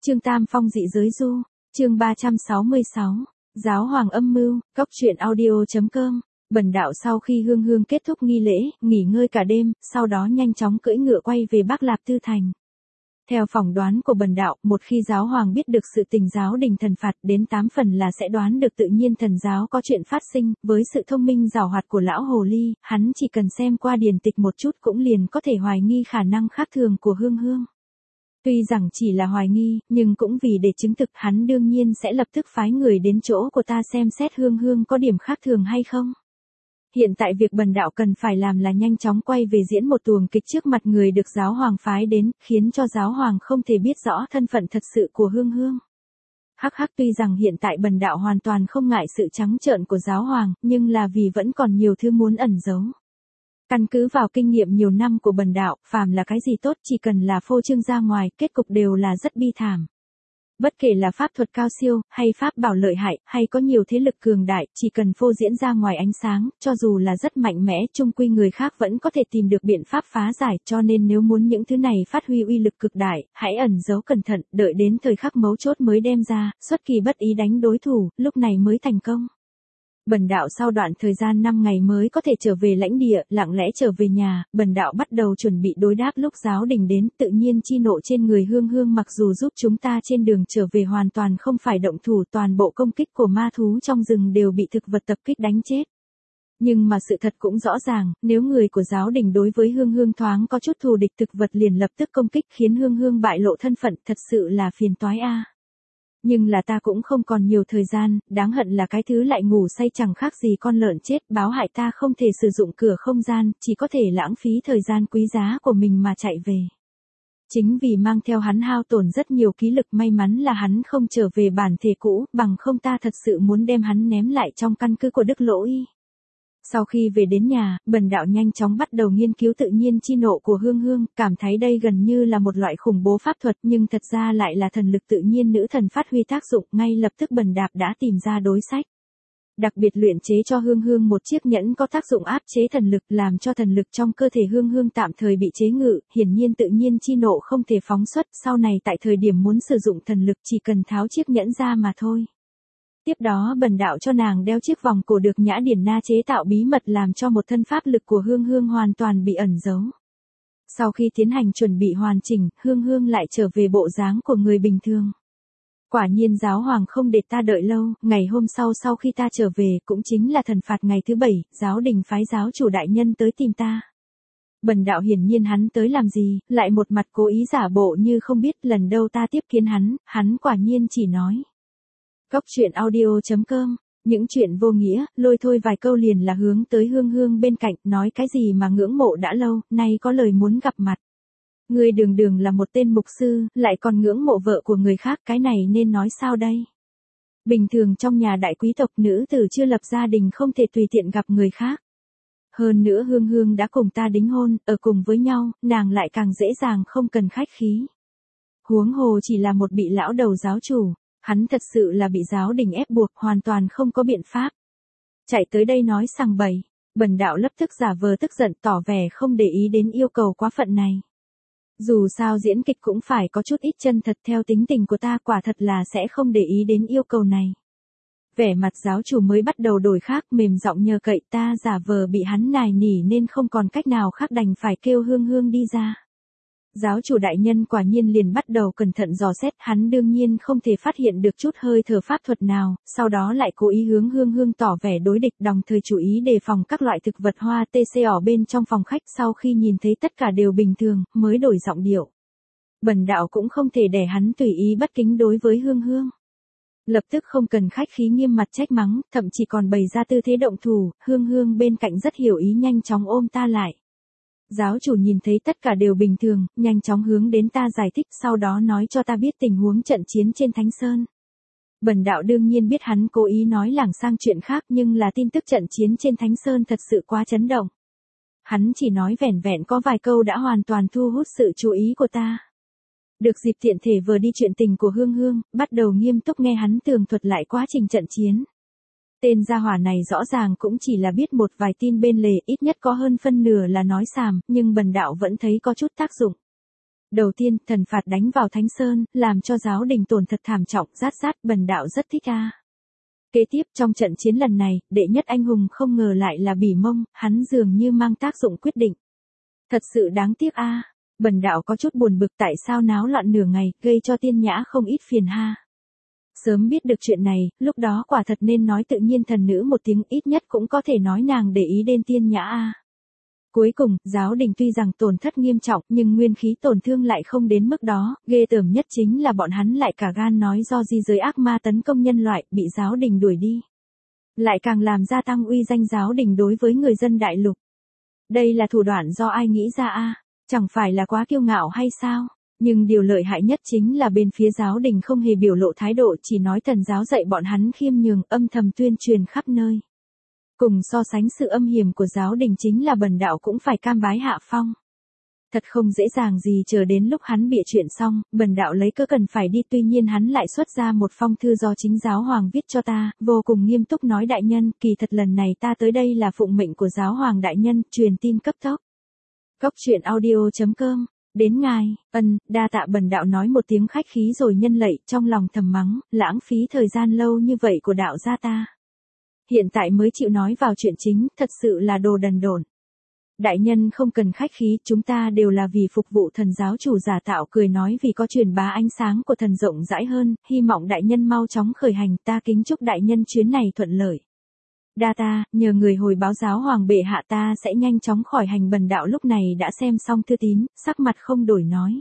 Chương Tam Phong dị giới du, chương 366, Giáo hoàng âm mưu, Cóc truyện audio.com. Bần đạo sau khi Hương Hương kết thúc nghi lễ, nghỉ ngơi cả đêm, sau đó nhanh chóng cưỡi ngựa quay về Bắc Lạp Tư Thành. Theo phỏng đoán của bần đạo, một khi giáo hoàng biết được sự tình giáo đình thần phạt, đến 8 phần là sẽ đoán được tự nhiên thần giáo có chuyện phát sinh. Với sự thông minh giàu hoạt của lão hồ ly, hắn chỉ cần xem qua điển tịch một chút cũng liền có thể hoài nghi khả năng khác thường của Hương Hương. Tuy rằng chỉ là hoài nghi, nhưng cũng vì để chứng thực, hắn đương nhiên sẽ lập tức phái người đến chỗ của ta xem xét Hương Hương có điểm khác thường hay không. Hiện tại việc bần đạo cần phải làm là nhanh chóng quay về diễn một tuồng kịch trước mặt người được giáo hoàng phái đến, khiến cho giáo hoàng không thể biết rõ thân phận thật sự của Hương Hương. Hắc hắc, tuy rằng hiện tại bần đạo hoàn toàn không ngại sự trắng trợn của giáo hoàng, nhưng là vì vẫn còn nhiều thứ muốn ẩn giấu. Căn cứ vào kinh nghiệm nhiều năm của bần đạo, phàm là cái gì tốt chỉ cần là phô trương ra ngoài, kết cục đều là rất bi thảm. Bất kể là pháp thuật cao siêu, hay pháp bảo lợi hại, hay có nhiều thế lực cường đại, chỉ cần phô diễn ra ngoài ánh sáng, cho dù là rất mạnh mẽ, chung quy người khác vẫn có thể tìm được biện pháp phá giải, cho nên nếu muốn những thứ này phát huy uy lực cực đại, hãy ẩn giấu cẩn thận, đợi đến thời khắc mấu chốt mới đem ra, xuất kỳ bất ý đánh đối thủ, lúc này mới thành công. Bần đạo sau đoạn thời gian 5 ngày mới có thể trở về lãnh địa, lặng lẽ trở về nhà, bần đạo bắt đầu chuẩn bị đối đáp lúc giáo đình đến, tự nhiên chi nộ trên người Hương Hương mặc dù giúp chúng ta trên đường trở về hoàn toàn không phải động thủ, toàn bộ công kích của ma thú trong rừng đều bị thực vật tập kích đánh chết. Nhưng mà sự thật cũng rõ ràng, nếu người của giáo đình đối với Hương Hương thoáng có chút thù địch, thực vật liền lập tức công kích khiến Hương Hương bại lộ thân phận, thật sự là phiền toái a. Nhưng là ta cũng không còn nhiều thời gian, đáng hận là cái thứ lại ngủ say chẳng khác gì con lợn chết, báo hại ta không thể sử dụng cửa không gian, chỉ có thể lãng phí thời gian quý giá của mình mà chạy về. Chính vì mang theo hắn hao tổn rất nhiều ký lực, may mắn là hắn không trở về bản thể cũ, bằng không ta thật sự muốn đem hắn ném lại trong căn cứ của Đức Lỗ Y. Sau khi về đến nhà, bần đạo nhanh chóng bắt đầu nghiên cứu tự nhiên chi nộ của Hương Hương, cảm thấy đây gần như là một loại khủng bố pháp thuật, nhưng thật ra lại là thần lực tự nhiên nữ thần phát huy tác dụng, ngay lập tức bần đạo đã tìm ra đối sách. Đặc biệt luyện chế cho Hương Hương một chiếc nhẫn có tác dụng áp chế thần lực, làm cho thần lực trong cơ thể Hương Hương tạm thời bị chế ngự, hiển nhiên tự nhiên chi nộ không thể phóng xuất, sau này tại thời điểm muốn sử dụng thần lực chỉ cần tháo chiếc nhẫn ra mà thôi. Tiếp đó bần đạo cho nàng đeo chiếc vòng cổ được Nhã Điển Na chế tạo bí mật, làm cho một thân pháp lực của Hương Hương hoàn toàn bị ẩn giấu. Sau khi tiến hành chuẩn bị hoàn chỉnh, Hương Hương lại trở về bộ dáng của người bình thường. Quả nhiên giáo hoàng không để ta đợi lâu, ngày hôm sau khi ta trở về, cũng chính là thần phạt ngày thứ 7, giáo đình phái giáo chủ đại nhân tới tìm ta. Bần đạo hiển nhiên hắn tới làm gì, lại một mặt cố ý giả bộ như không biết, lần đầu ta tiếp kiến hắn quả nhiên chỉ nói. Cóc truyện audio.com, những chuyện vô nghĩa, lôi thôi vài câu liền là hướng tới Hương Hương bên cạnh, nói cái gì mà ngưỡng mộ đã lâu, nay có lời muốn gặp mặt. Ngươi đường là một tên mục sư, lại còn ngưỡng mộ vợ của người khác, cái này nên nói sao đây? Bình thường trong nhà đại quý tộc, nữ tử chưa lập gia đình không thể tùy tiện gặp người khác. Hơn nữa Hương Hương đã cùng ta đính hôn, ở cùng với nhau, nàng lại càng dễ dàng không cần khách khí. Huống hồ chỉ là một bị lão đầu giáo chủ. Hắn thật sự là bị giáo đình ép buộc, hoàn toàn không có biện pháp. Chạy tới đây nói sằng bậy, bần đạo lập tức giả vờ tức giận, tỏ vẻ không để ý đến yêu cầu quá phận này. Dù sao diễn kịch cũng phải có chút ít chân thật, theo tính tình của ta quả thật là sẽ không để ý đến yêu cầu này. Vẻ mặt giáo chủ mới bắt đầu đổi khác, mềm giọng nhờ cậy, ta giả vờ bị hắn nài nỉ nên không còn cách nào khác đành phải kêu Hương Hương đi ra. Giáo chủ đại nhân quả nhiên liền bắt đầu cẩn thận dò xét, hắn đương nhiên không thể phát hiện được chút hơi thở pháp thuật nào, sau đó lại cố ý hướng Hương Hương tỏ vẻ đối địch, đồng thời chú ý đề phòng các loại thực vật hoa TC ở bên trong phòng khách. Sau khi nhìn thấy tất cả đều bình thường, mới đổi giọng điệu. Bần đạo cũng không thể để hắn tùy ý bất kính đối với Hương Hương. Lập tức không cần khách khí nghiêm mặt trách mắng, thậm chí còn bày ra tư thế động thủ, Hương Hương bên cạnh rất hiểu ý nhanh chóng ôm ta lại. Giáo chủ nhìn thấy tất cả đều bình thường, nhanh chóng hướng đến ta giải thích, sau đó nói cho ta biết tình huống trận chiến trên Thánh Sơn. Bần đạo đương nhiên biết hắn cố ý nói lảng sang chuyện khác, nhưng là tin tức trận chiến trên Thánh Sơn thật sự quá chấn động. Hắn chỉ nói vẻn vẹn có vài câu đã hoàn toàn thu hút sự chú ý của ta. Được dịp tiện thể vừa đi chuyện tình của Hương Hương, bắt đầu nghiêm túc nghe hắn tường thuật lại quá trình trận chiến. Tên gia hỏa này rõ ràng cũng chỉ là biết một vài tin bên lề, ít nhất có hơn phân nửa là nói xàm, nhưng bần đạo vẫn thấy có chút tác dụng. Đầu tiên, thần phạt đánh vào Thánh Sơn, làm cho giáo đình tổn thật thảm trọng, rát rát, bần đạo rất thích a. Kế tiếp trong trận chiến lần này, đệ nhất anh hùng không ngờ lại là Bỉ Mông, hắn dường như mang tác dụng quyết định. Thật sự đáng tiếc a. Bần đạo có chút buồn bực tại sao náo loạn nửa ngày, gây cho Tiên Nhã không ít phiền ha. Sớm biết được chuyện này, lúc đó quả thật nên nói tự nhiên thần nữ một tiếng, ít nhất cũng có thể nói nàng để ý đến Tiên Nhã a. Cuối cùng, giáo đình tuy rằng tổn thất nghiêm trọng nhưng nguyên khí tổn thương lại không đến mức đó, ghê tởm nhất chính là bọn hắn lại cả gan nói do di giới ác ma tấn công nhân loại, bị giáo đình đuổi đi. Lại càng làm gia tăng uy danh giáo đình đối với người dân đại lục. Đây là thủ đoạn do ai nghĩ ra a? Chẳng phải là quá kiêu ngạo hay sao? Nhưng điều lợi hại nhất chính là bên phía giáo đình không hề biểu lộ thái độ, chỉ nói thần giáo dạy bọn hắn khiêm nhường, âm thầm tuyên truyền khắp nơi. Cùng so sánh sự âm hiểm của giáo đình chính là bần đạo cũng phải cam bái hạ phong. Thật không dễ dàng gì chờ đến lúc hắn bịa chuyện xong, bần đạo lấy cớ cần phải đi, tuy nhiên hắn lại xuất ra một phong thư do chính giáo hoàng viết cho ta, vô cùng nghiêm túc nói đại nhân, kỳ thật lần này ta tới đây là phụng mệnh của giáo hoàng đại nhân, truyền tin cấp tốc. Cốc truyện audio.com. Đến ngài, đa tạ, bần đạo nói một tiếng khách khí rồi nhân lạy, trong lòng thầm mắng, lãng phí thời gian lâu như vậy của đạo gia ta. Hiện tại mới chịu nói vào chuyện chính, thật sự là đồ đần độn. Đại nhân không cần khách khí, chúng ta đều là vì phục vụ thần giáo chủ giả tạo, cười nói vì có truyền bá ánh sáng của thần rộng rãi hơn, hy vọng đại nhân mau chóng khởi hành, ta kính chúc đại nhân chuyến này thuận lợi. Đa ta, nhờ người hồi báo giáo hoàng bệ hạ, ta sẽ nhanh chóng khỏi hành. Bần đạo lúc này đã xem xong thư tín, sắc mặt không đổi nói.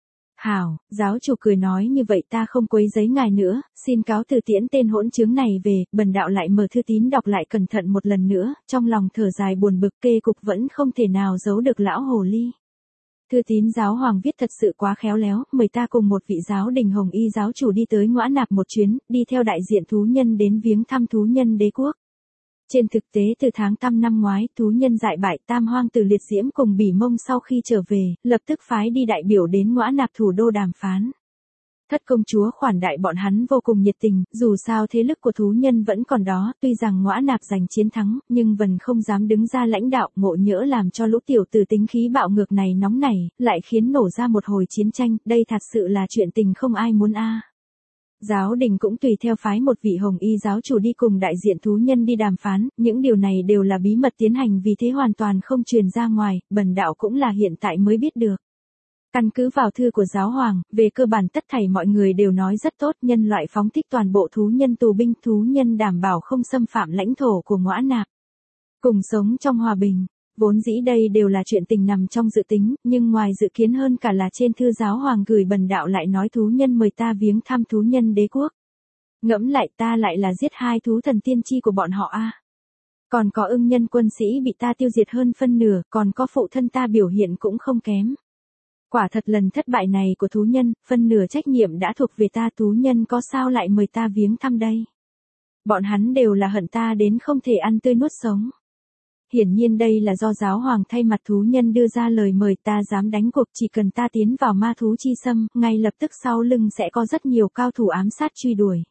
Hảo, giáo chủ cười nói như vậy ta không quấy rầy ngài nữa, xin cáo từ tiễn tên hỗn chứng này về. Bần đạo lại mở thư tín đọc lại cẩn thận một lần nữa, trong lòng thở dài buồn bực, kê cục vẫn không thể nào giấu được lão hồ ly. Thư tín giáo hoàng viết thật sự quá khéo léo, mời ta cùng một vị giáo đình hồng y giáo chủ đi tới Ngõa Nạp một chuyến, đi theo đại diện thú nhân đến viếng thăm thú nhân đế quốc. Trên thực tế từ tháng 5 năm ngoái, thú nhân dại bại, tam hoang tử liệt diễm cùng Bỉ Mông sau khi trở về, lập tức phái đi đại biểu đến Ngõa Nạp thủ đô đàm phán. Thất công chúa khoản đại bọn hắn vô cùng nhiệt tình, dù sao thế lực của thú nhân vẫn còn đó, tuy rằng Ngõa Nạp giành chiến thắng, nhưng vẫn không dám đứng ra lãnh đạo, ngộ nhỡ làm cho lũ tiểu tử tính khí bạo ngược này nóng nảy, lại khiến nổ ra một hồi chiến tranh, đây thật sự là chuyện tình không ai muốn a. Giáo đình cũng tùy theo phái một vị hồng y giáo chủ đi cùng đại diện thú nhân đi đàm phán, những điều này đều là bí mật tiến hành vì thế hoàn toàn không truyền ra ngoài, bần đạo cũng là hiện tại mới biết được. Căn cứ vào thư của giáo hoàng, về cơ bản tất thảy mọi người đều nói rất tốt, nhân loại phóng thích toàn bộ thú nhân tù binh, thú nhân đảm bảo không xâm phạm lãnh thổ của Ngõa Nạp. Cùng sống trong hòa bình. Vốn dĩ đây đều là chuyện tình nằm trong dự tính, nhưng ngoài dự kiến hơn cả là trên thư giáo hoàng gửi bần đạo lại nói thú nhân mời ta viếng thăm thú nhân đế quốc. Ngẫm lại ta lại là giết hai thú thần tiên tri của bọn họ a. Còn có ưng nhân quân sĩ bị ta tiêu diệt hơn phân nửa, còn có phụ thân ta biểu hiện cũng không kém. Quả thật lần thất bại này của thú nhân, phân nửa trách nhiệm đã thuộc về ta, thú nhân có sao lại mời ta viếng thăm đây. Bọn hắn đều là hận ta đến không thể ăn tươi nuốt sống. Hiển nhiên đây là do giáo hoàng thay mặt thú nhân đưa ra lời mời, ta dám đánh cuộc, chỉ cần ta tiến vào ma thú chi xâm, ngay lập tức sau lưng sẽ có rất nhiều cao thủ ám sát truy đuổi.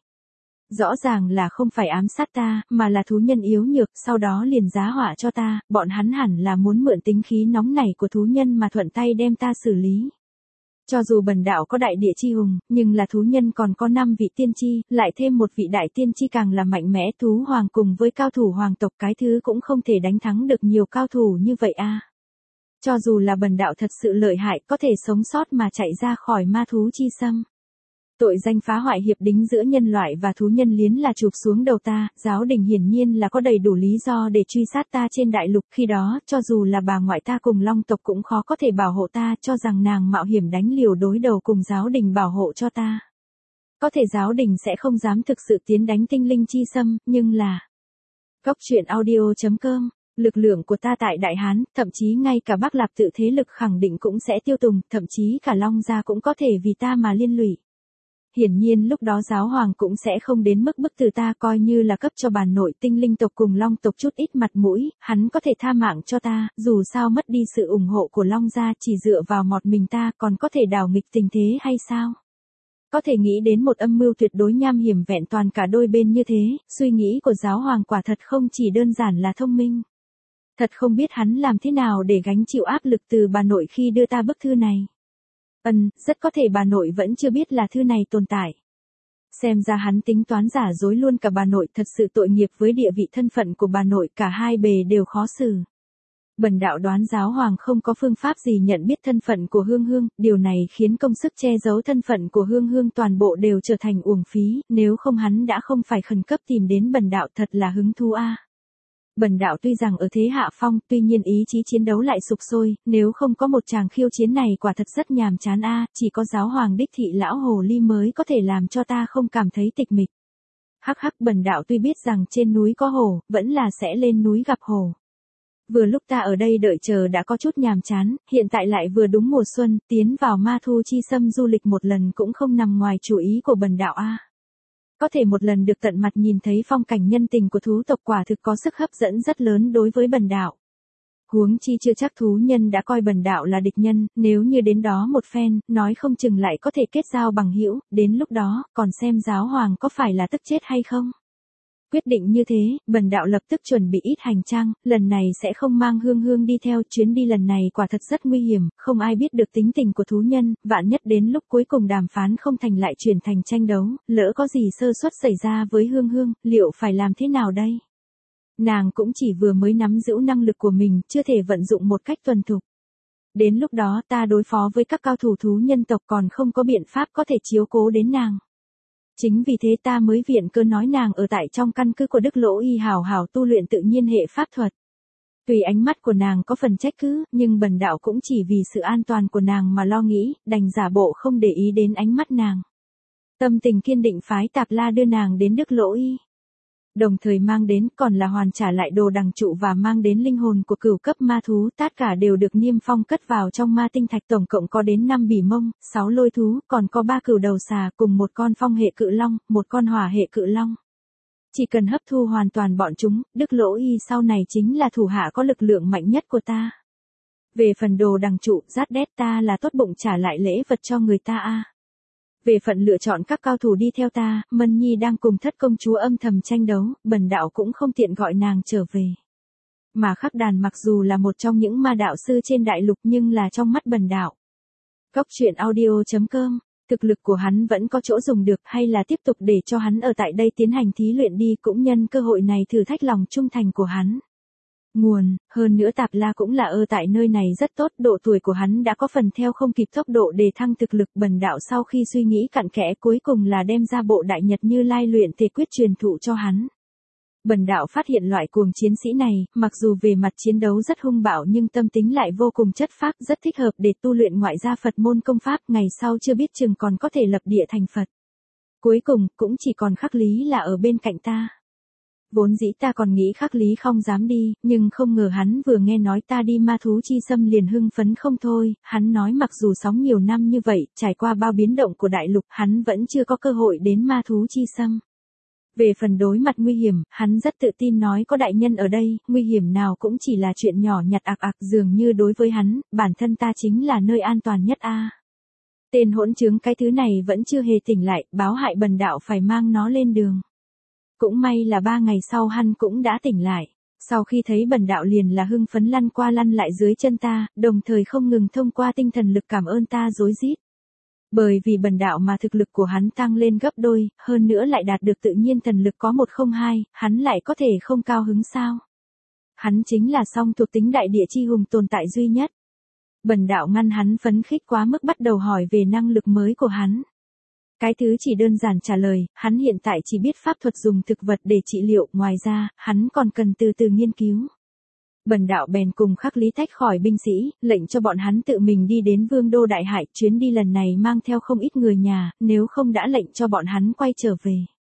Rõ ràng là không phải ám sát ta, mà là thú nhân yếu nhược, sau đó liền giá họa cho ta, bọn hắn hẳn là muốn mượn tính khí nóng nảy của thú nhân mà thuận tay đem ta xử lý. Cho dù bần đạo có đại địa chi hùng, nhưng là thú nhân còn có 5 vị tiên tri, lại thêm một vị đại tiên tri càng là mạnh mẽ, thú hoàng cùng với cao thủ hoàng tộc, cái thứ cũng không thể đánh thắng được nhiều cao thủ như vậy a. Cho dù là bần đạo thật sự lợi hại, có thể sống sót mà chạy ra khỏi ma thú chi xâm. Tội danh phá hoại hiệp đính giữa nhân loại và thú nhân liến là chụp xuống đầu ta, giáo đình hiển nhiên là có đầy đủ lý do để truy sát ta trên đại lục, khi đó, cho dù là bà ngoại ta cùng long tộc cũng khó có thể bảo hộ ta, cho rằng nàng mạo hiểm đánh liều đối đầu cùng giáo đình bảo hộ cho ta. Có thể giáo đình sẽ không dám thực sự tiến đánh tinh linh chi xâm, nhưng là... Cốc truyện audio.com. Lực lượng của ta tại Đại Hán, thậm chí ngay cả Bắc Lạp tự thế lực khẳng định cũng sẽ tiêu tùng, thậm chí cả Long gia cũng có thể vì ta mà liên lụy. Hiển nhiên lúc đó giáo hoàng cũng sẽ không đến mức bức tử ta, coi như là cấp cho bản nội tinh linh tộc cùng long tộc chút ít mặt mũi, hắn có thể tha mạng cho ta, dù sao mất đi sự ủng hộ của Long gia, chỉ dựa vào một mình ta còn có thể đảo nghịch tình thế hay sao? Có thể nghĩ đến một âm mưu tuyệt đối nham hiểm vẹn toàn cả đôi bên như thế, suy nghĩ của giáo hoàng quả thật không chỉ đơn giản là thông minh. Thật không biết hắn làm thế nào để gánh chịu áp lực từ bà nội khi đưa ta bức thư này. Rất có thể bà nội vẫn chưa biết là thư này tồn tại. Xem ra hắn tính toán giả dối luôn cả bà nội, thật sự tội nghiệp với địa vị thân phận của bà nội, cả hai bề đều khó xử. Bần đạo đoán giáo hoàng không có phương pháp gì nhận biết thân phận của Hương Hương, điều này khiến công sức che giấu thân phận của Hương Hương toàn bộ đều trở thành uổng phí, nếu không hắn đã không phải khẩn cấp tìm đến bần đạo, thật là hứng thú a. Bần đạo tuy rằng ở thế hạ phong, tuy nhiên ý chí chiến đấu lại sục sôi, nếu không có một tràng khiêu chiến này quả thật rất nhàm chán a, chỉ có giáo hoàng đích thị lão hồ ly mới có thể làm cho ta không cảm thấy tịch mịch. Hắc hắc, bần đạo tuy biết rằng trên núi có hổ, vẫn là sẽ lên núi gặp hổ. Vừa lúc ta ở đây đợi chờ đã có chút nhàm chán, hiện tại lại vừa đúng mùa xuân, tiến vào ma thu chi xâm du lịch một lần cũng không nằm ngoài chủ ý của bần đạo a. Có thể một lần được tận mặt nhìn thấy phong cảnh nhân tình của thú tộc quả thực có sức hấp dẫn rất lớn đối với bần đạo. Huống chi chưa chắc thú nhân đã coi bần đạo là địch nhân, nếu như đến đó một phen, nói không chừng lại có thể kết giao bằng hữu, đến lúc đó, còn xem giáo hoàng có phải là tức chết hay không. Quyết định như thế, bần đạo lập tức chuẩn bị ít hành trang, lần này sẽ không mang Hương Hương đi theo, chuyến đi lần này quả thật rất nguy hiểm, không ai biết được tính tình của thú nhân, vạn nhất đến lúc cuối cùng đàm phán không thành lại chuyển thành tranh đấu, lỡ có gì sơ suất xảy ra với Hương Hương, liệu phải làm thế nào đây? Nàng cũng chỉ vừa mới nắm giữ năng lực của mình, chưa thể vận dụng một cách thuần thục. Đến lúc đó ta đối phó với các cao thủ thú nhân tộc còn không có biện pháp có thể chiếu cố đến nàng. Chính vì thế ta mới viện cớ nói nàng ở tại trong căn cứ của Đức Lỗ Y hào hào tu luyện tự nhiên hệ pháp thuật. Tuy ánh mắt của nàng có phần trách cứ, nhưng bần đạo cũng chỉ vì sự an toàn của nàng mà lo nghĩ, đành giả bộ không để ý đến ánh mắt nàng. Tâm tình kiên định phái Tạp La đưa nàng đến Đức Lỗ Y. Đồng thời mang đến còn là hoàn trả lại đồ đằng trụ và mang đến linh hồn của cửu cấp ma thú, tất cả đều được Niêm Phong cất vào trong ma tinh thạch, tổng cộng có đến 5 bỉ mông, 6 lôi thú, còn có 3 cửu đầu xà cùng một con phong hệ cự long, một con hỏa hệ cự long. Chỉ cần hấp thu hoàn toàn bọn chúng, Đức Lỗ Y sau này chính là thủ hạ có lực lượng mạnh nhất của ta. Về phần đồ đằng trụ, rát đét ta là tốt bụng trả lại lễ vật cho người ta a. Về phận lựa chọn các cao thủ đi theo ta, Mân Nhi đang cùng Thất công chúa âm thầm tranh đấu, bần đạo cũng không tiện gọi nàng trở về. Mà Khắc Đàn mặc dù là một trong những ma đạo sư trên đại lục nhưng là trong mắt bần đạo. Cóc truyện audio.com, thực lực của hắn vẫn có chỗ dùng được, hay là tiếp tục để cho hắn ở tại đây tiến hành thí luyện đi, cũng nhân cơ hội này thử thách lòng trung thành của hắn. Nguồn, hơn nữa Tạp La cũng là ở tại nơi này rất tốt, độ tuổi của hắn đã có phần theo không kịp tốc độ đề thăng thực lực. Bần đạo sau khi suy nghĩ cặn kẽ cuối cùng là đem ra bộ Đại Nhật Như Lai luyện thể quyết truyền thụ cho hắn. Bần đạo phát hiện loại cuồng chiến sĩ này, mặc dù về mặt chiến đấu rất hung bạo nhưng tâm tính lại vô cùng chất phác, rất thích hợp để tu luyện ngoại gia Phật môn công pháp, ngày sau chưa biết chừng còn có thể lập địa thành Phật. Cuối cùng, cũng chỉ còn Khắc Lý là ở bên cạnh ta. Vốn dĩ ta còn nghĩ Khắc Lý không dám đi, nhưng không ngờ hắn vừa nghe nói ta đi ma thú chi xâm liền hưng phấn không thôi, hắn nói mặc dù sống nhiều năm như vậy, trải qua bao biến động của đại lục, hắn vẫn chưa có cơ hội đến ma thú chi xâm. Về phần đối mặt nguy hiểm, hắn rất tự tin nói có đại nhân ở đây, nguy hiểm nào cũng chỉ là chuyện nhỏ nhặt dường như đối với hắn, bản thân ta chính là nơi an toàn nhất a. Tên hỗn trướng cái thứ này vẫn chưa hề tỉnh lại, báo hại bần đạo phải mang nó lên đường. Cũng may là 3 ngày sau hắn cũng đã tỉnh lại. Sau khi thấy bần đạo liền là hưng phấn lăn qua lăn lại dưới chân ta, đồng thời không ngừng thông qua tinh thần lực cảm ơn ta rối rít. Bởi vì bần đạo mà thực lực của hắn tăng lên gấp đôi, hơn nữa lại đạt được tự nhiên thần lực có 102, hắn lại có thể không cao hứng sao? Hắn chính là song thuộc tính đại địa chi hùng tồn tại duy nhất. Bần đạo ngăn hắn phấn khích quá mức bắt đầu hỏi về năng lực mới của hắn. Cái thứ chỉ đơn giản trả lời, hắn hiện tại chỉ biết pháp thuật dùng thực vật để trị liệu, ngoài ra, hắn còn cần từ từ nghiên cứu. Bần đạo bèn cùng Khắc Lý tách khỏi binh sĩ, lệnh cho bọn hắn tự mình đi đến Vương đô Đại Hải, chuyến đi lần này mang theo không ít người nhà, nếu không đã lệnh cho bọn hắn quay trở về.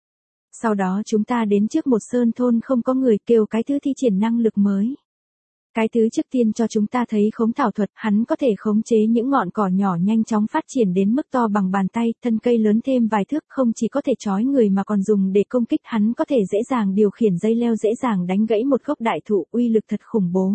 Sau đó chúng ta đến trước một sơn thôn không có người, kêu cái thứ thi triển năng lực mới. Cái thứ trước tiên cho chúng ta thấy khống thảo thuật, hắn có thể khống chế những ngọn cỏ nhỏ nhanh chóng phát triển đến mức to bằng bàn tay, thân cây lớn thêm vài thước, không chỉ có thể trói người mà còn dùng để công kích, hắn có thể dễ dàng điều khiển dây leo, dễ dàng đánh gãy một gốc đại thụ, uy lực thật khủng bố.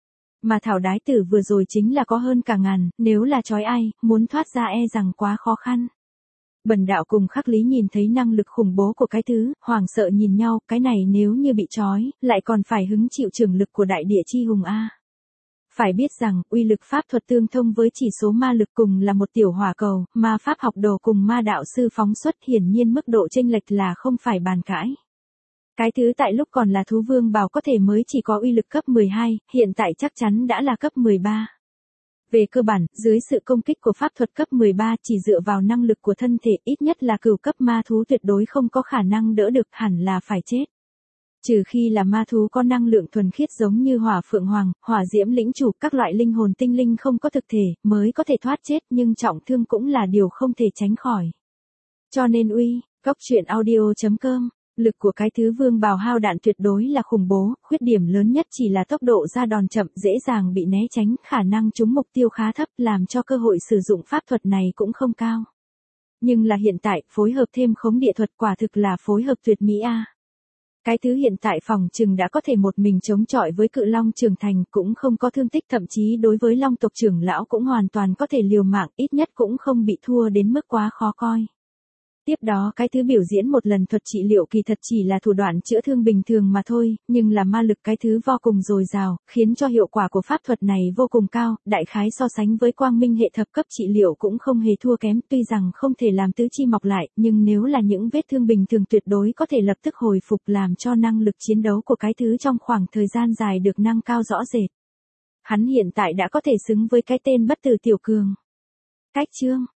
Mà thảo đái tử vừa rồi chính là có hơn cả ngàn, nếu là trói ai, muốn thoát ra e rằng quá khó khăn. Bần đạo cùng Khắc Lý nhìn thấy năng lực khủng bố của cái thứ, hoảng sợ nhìn nhau, cái này nếu như bị trói, lại còn phải hứng chịu trường lực của đại địa chi hùng a. Phải biết rằng, uy lực pháp thuật tương thông với chỉ số ma lực cùng là một tiểu hỏa cầu, mà pháp học đồ cùng ma đạo sư phóng xuất hiển nhiên mức độ chênh lệch là không phải bàn cãi. Cái thứ tại lúc còn là thú vương bào có thể mới chỉ có uy lực cấp 12, hiện tại chắc chắn đã là cấp 13. Về cơ bản, dưới sự công kích của pháp thuật cấp 13 chỉ dựa vào năng lực của thân thể ít nhất là cửu cấp ma thú tuyệt đối không có khả năng đỡ được, hẳn là phải chết. Trừ khi là ma thú có năng lượng thuần khiết giống như hỏa phượng hoàng, hỏa diễm lĩnh chủ, các loại linh hồn tinh linh không có thực thể, mới có thể thoát chết, nhưng trọng thương cũng là điều không thể tránh khỏi. Cho nên Cóc truyện audio.com, lực của cái thứ vương bào hao đạn tuyệt đối là khủng bố, khuyết điểm lớn nhất chỉ là tốc độ ra đòn chậm, dễ dàng bị né tránh, khả năng trúng mục tiêu khá thấp, làm cho cơ hội sử dụng pháp thuật này cũng không cao. Nhưng là hiện tại, phối hợp thêm khống địa thuật quả thực là phối hợp tuyệt mỹ a. Cái thứ hiện tại phòng trừng đã có thể một mình chống chọi với cự long trưởng thành, cũng không có thương tích, thậm chí đối với long tộc trưởng lão cũng hoàn toàn có thể liều mạng, ít nhất cũng không bị thua đến mức quá khó coi. Tiếp đó cái thứ biểu diễn một lần thuật trị liệu kỳ thật chỉ là thủ đoạn chữa thương bình thường mà thôi, nhưng là ma lực cái thứ vô cùng dồi dào, khiến cho hiệu quả của pháp thuật này vô cùng cao, đại khái so sánh với quang minh hệ thập cấp trị liệu cũng không hề thua kém, tuy rằng không thể làm tứ chi mọc lại, nhưng nếu là những vết thương bình thường tuyệt đối có thể lập tức hồi phục, làm cho năng lực chiến đấu của cái thứ trong khoảng thời gian dài được nâng cao rõ rệt. Hắn hiện tại đã có thể xứng với cái tên bất tử tiểu cường. Cách chương